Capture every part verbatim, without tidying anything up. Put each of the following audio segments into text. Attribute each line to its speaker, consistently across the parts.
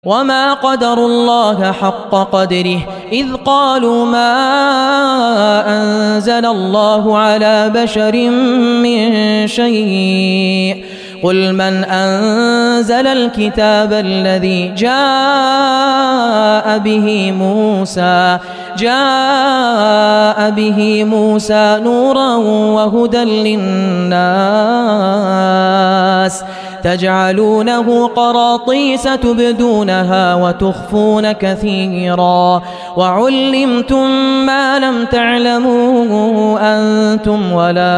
Speaker 1: وما قدروا الله حق قدره إذ قالوا ما أنزل الله على بشر من شيء قل من أنزل الكتاب الذي جاء به موسى جاء به موسى نورا وهدى للناس تجعلونه قراطيس تبدونها وتخفون كثيرا وعلمتم ما لم تعلموا أنتم ولا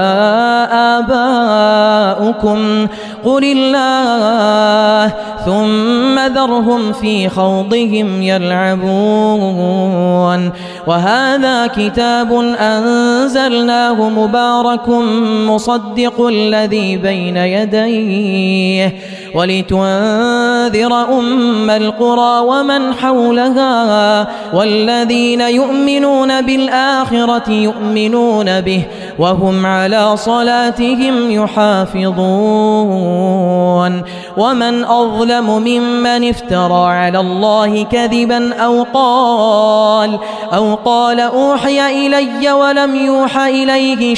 Speaker 1: آباؤكم قل الله ثم ذرهم في خوضهم يلعبون وهذا كتاب أنزلناه مبارك مصدق الذي بين يديه ولتنذر أم القرى ومن حولها والذين يؤمنون بالآخرة يؤمنون به وهم على صلاتهم يحافظون ومن أظلم ممن افترى على الله كذبا أو قال أو قال أوحي إلي ولم يوحى إليه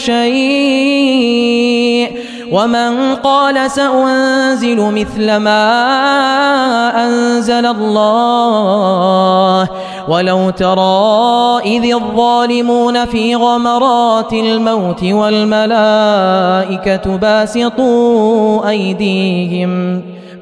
Speaker 1: شيء ومن قال سأنزل مثل ما أنزل الله ولو ترى إذ الظالمون في غمرات الموت والملائكة باسطوا أيديهم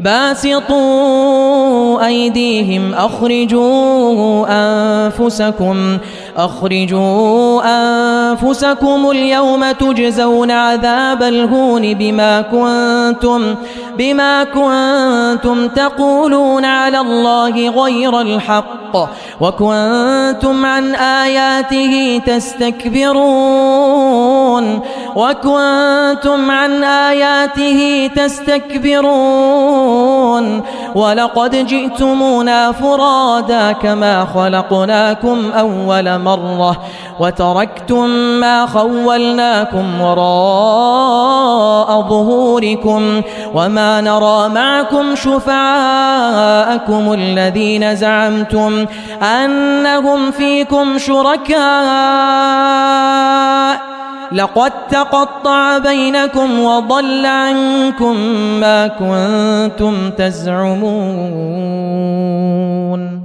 Speaker 1: باسطوا أيديهم أخرجوا أنفسكم أخرجوا أنفسكم اليوم تجزون عذاب الهون بما كنتم بما كنتم تقولون على الله غير الحق وكنتم عن آياته تستكبرون وكنتم عن آياته تستكبرون ولقد جئتمونا فرادا كما خلقناكم أول مرة وتركتم ما خولناكم وراء ظهوركم وما نرى معكم شفعاءكم الذين زعمتم أنهم فيكم شركاء لقد تقطع بينكم وضل عنكم ما كنتم تزعمون.